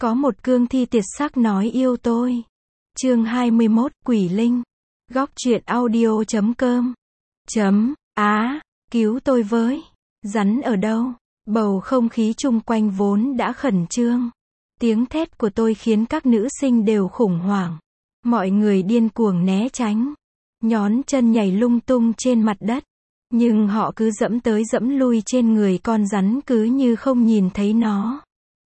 Có một cương thi tuyệt sắc nói yêu tôi. Chương 21, Quỷ Linh. Góc truyện audio.com. Cứu tôi với. Rắn ở đâu? Bầu không khí chung quanh vốn đã khẩn trương. Tiếng thét của tôi khiến các nữ sinh đều khủng hoảng. Mọi người điên cuồng né tránh. Nhón chân nhảy lung tung trên mặt đất. Nhưng họ cứ dẫm tới dẫm lui trên người con rắn cứ như không nhìn thấy nó.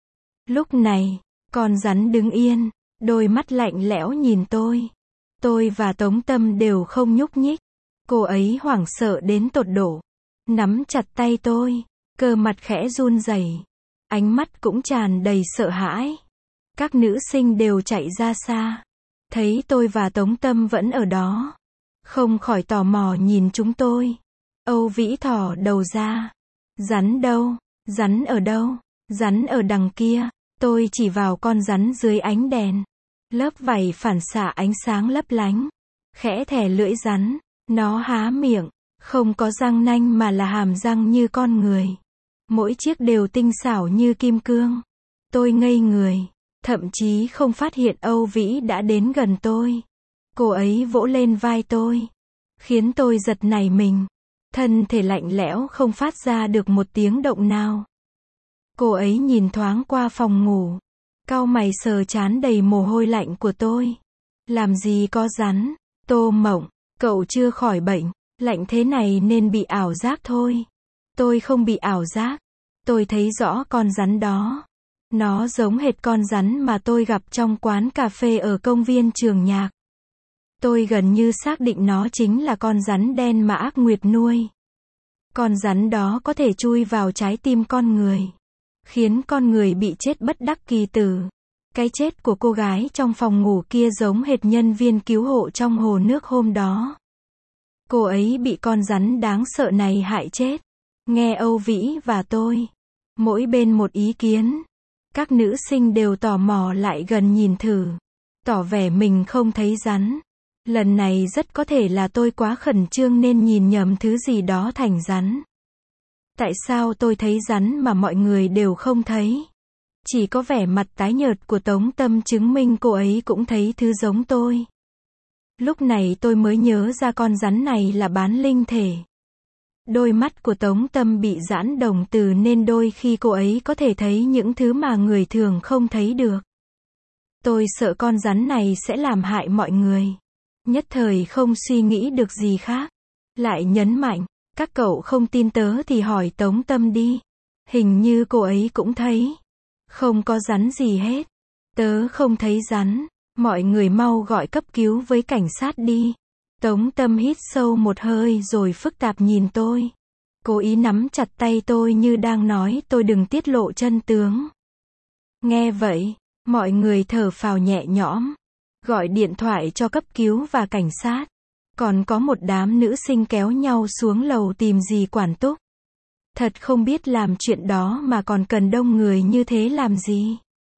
Lúc này, con rắn đứng yên, đôi mắt lạnh lẽo nhìn tôi. Tôi và Tống Tâm đều không nhúc nhích. Cô ấy hoảng sợ đến tột độ. Nắm chặt tay tôi, cơ mặt khẽ run rẩy. Ánh mắt cũng tràn đầy sợ hãi. Các nữ sinh đều chạy ra xa. Thấy tôi và Tống Tâm vẫn ở đó. Không khỏi tò mò nhìn chúng tôi. Âu Vĩ thò đầu ra. Rắn đâu? Rắn ở đâu? Rắn ở đằng kia. Tôi chỉ vào con rắn dưới ánh đèn. Lớp vảy phản xạ ánh sáng lấp lánh. Khẽ thè lưỡi rắn. Nó há miệng. Không có răng nanh mà là hàm răng như con người. Mỗi chiếc đều tinh xảo như kim cương. Tôi ngây người. Thậm chí không phát hiện Âu Vĩ đã đến gần tôi. Cô ấy vỗ lên vai tôi. Khiến tôi giật nảy mình. Thân thể lạnh lẽo không phát ra được một tiếng động nào. Cô ấy nhìn thoáng qua phòng ngủ. Cau mày sờ trán đầy mồ hôi lạnh của tôi. Làm gì có rắn? Tô Mộng, cậu chưa khỏi bệnh. Lạnh thế này nên bị ảo giác thôi. Tôi không bị ảo giác. Tôi thấy rõ con rắn đó. Nó giống hệt con rắn mà tôi gặp trong quán cà phê ở công viên Trường Nhạc. Tôi gần như xác định nó chính là con rắn đen mà ác nguyệt nuôi. Con rắn đó có thể chui vào trái tim con người. Khiến con người bị chết bất đắc kỳ tử. Cái chết của cô gái trong phòng ngủ kia giống hệt nhân viên cứu hộ trong hồ nước hôm đó. Cô ấy bị con rắn đáng sợ này hại chết. Nghe Âu Vĩ và tôi. Mỗi bên một ý kiến. Các nữ sinh đều tò mò lại gần nhìn thử. Tỏ vẻ mình không thấy rắn. Lần này rất có thể là tôi quá khẩn trương nên nhìn nhầm thứ gì đó thành rắn. Tại sao tôi thấy rắn mà mọi người đều không thấy? Chỉ có vẻ mặt tái nhợt của Tống Tâm chứng minh cô ấy cũng thấy thứ giống tôi. Lúc này tôi mới nhớ ra con rắn này là bán linh thể. Đôi mắt của Tống Tâm bị giãn đồng tử nên đôi khi cô ấy có thể thấy những thứ mà người thường không thấy được. Tôi sợ con rắn này sẽ làm hại mọi người. Nhất thời không suy nghĩ được gì khác. Lại nhấn mạnh, các cậu không tin tớ thì hỏi Tống Tâm đi. Hình như cô ấy cũng thấy. Không có rắn gì hết. Tớ không thấy rắn. Mọi người mau gọi cấp cứu với cảnh sát đi. Tống Tâm hít sâu một hơi rồi phức tạp nhìn tôi. Cố ý nắm chặt tay tôi như đang nói tôi đừng tiết lộ chân tướng. Nghe vậy, mọi người thở phào nhẹ nhõm. Gọi điện thoại cho cấp cứu và cảnh sát. Còn có một đám nữ sinh kéo nhau xuống lầu tìm dì quản túc. Thật không biết làm chuyện đó mà còn cần đông người như thế làm gì.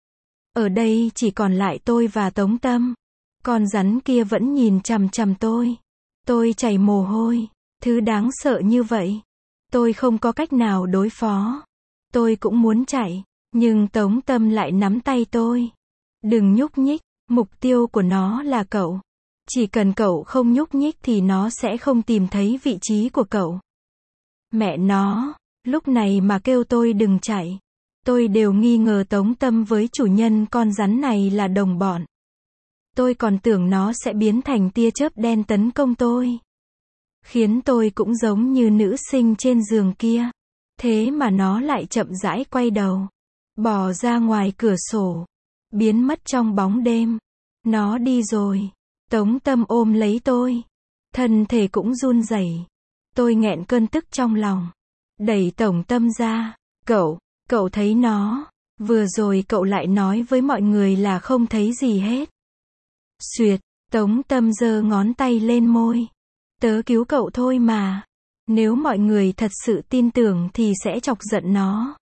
Ở đây chỉ còn lại tôi và Tống Tâm. Con rắn kia vẫn nhìn chằm chằm tôi. Tôi chảy mồ hôi. Thứ đáng sợ như vậy. Tôi không có cách nào đối phó. Tôi cũng muốn chạy. Nhưng Tống Tâm lại nắm tay tôi. Đừng nhúc nhích. Mục tiêu của nó là cậu. Chỉ cần cậu không nhúc nhích thì nó sẽ không tìm thấy vị trí của cậu. Mẹ nó. Lúc này mà kêu tôi đừng chạy. Tôi đều nghi ngờ Tống Tâm với chủ nhân con rắn này là đồng bọn. Tôi còn tưởng nó sẽ biến thành tia chớp đen tấn công tôi. Khiến tôi cũng giống như nữ sinh trên giường kia. Thế mà nó lại chậm rãi quay đầu. Bò ra ngoài cửa sổ. Biến mất trong bóng đêm. Nó đi rồi. Tống Tâm ôm lấy tôi. Thân thể cũng run rẩy. Tôi nghẹn cơn tức trong lòng. Đẩy Tống Tâm ra. Cậu thấy nó. Vừa rồi cậu lại nói với mọi người là không thấy gì hết. Xuyệt, Tống Tâm giơ ngón tay lên môi. Tớ cứu cậu thôi mà. Nếu mọi người thật sự tin tưởng thì sẽ chọc giận nó.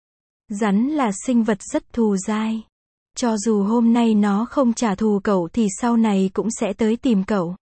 Rắn là sinh vật rất thù dai. Cho dù hôm nay nó không trả thù cậu thì sau này cũng sẽ tới tìm cậu.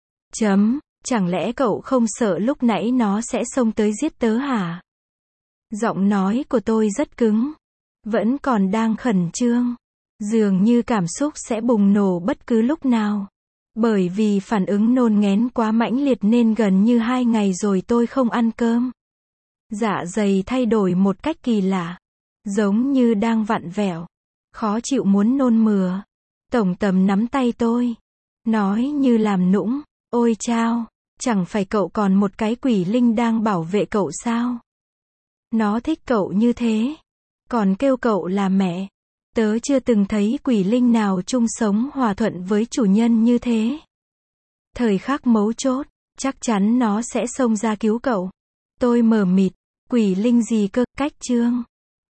Chẳng lẽ cậu không sợ lúc nãy nó sẽ xông tới giết tớ hả? Giọng nói của tôi rất cứng. Vẫn còn đang khẩn trương. Dường như cảm xúc sẽ bùng nổ bất cứ lúc nào. Bởi vì phản ứng nôn nghén quá mãnh liệt nên gần như 2 ngày rồi tôi không ăn cơm. Dạ dày thay đổi một cách kỳ lạ. Giống như đang vặn vẹo. Khó chịu muốn nôn mửa. Tổng Tầm nắm tay tôi. Nói như làm nũng. Ôi chao, chẳng phải cậu còn một cái quỷ linh đang bảo vệ cậu sao? Nó thích cậu như thế. Còn kêu cậu là mẹ. Tớ chưa từng thấy quỷ linh nào chung sống hòa thuận với chủ nhân như thế. Thời khắc mấu chốt, chắc chắn nó sẽ xông ra cứu cậu. Tôi mờ mịt. Quỷ linh gì cơ, cách chương.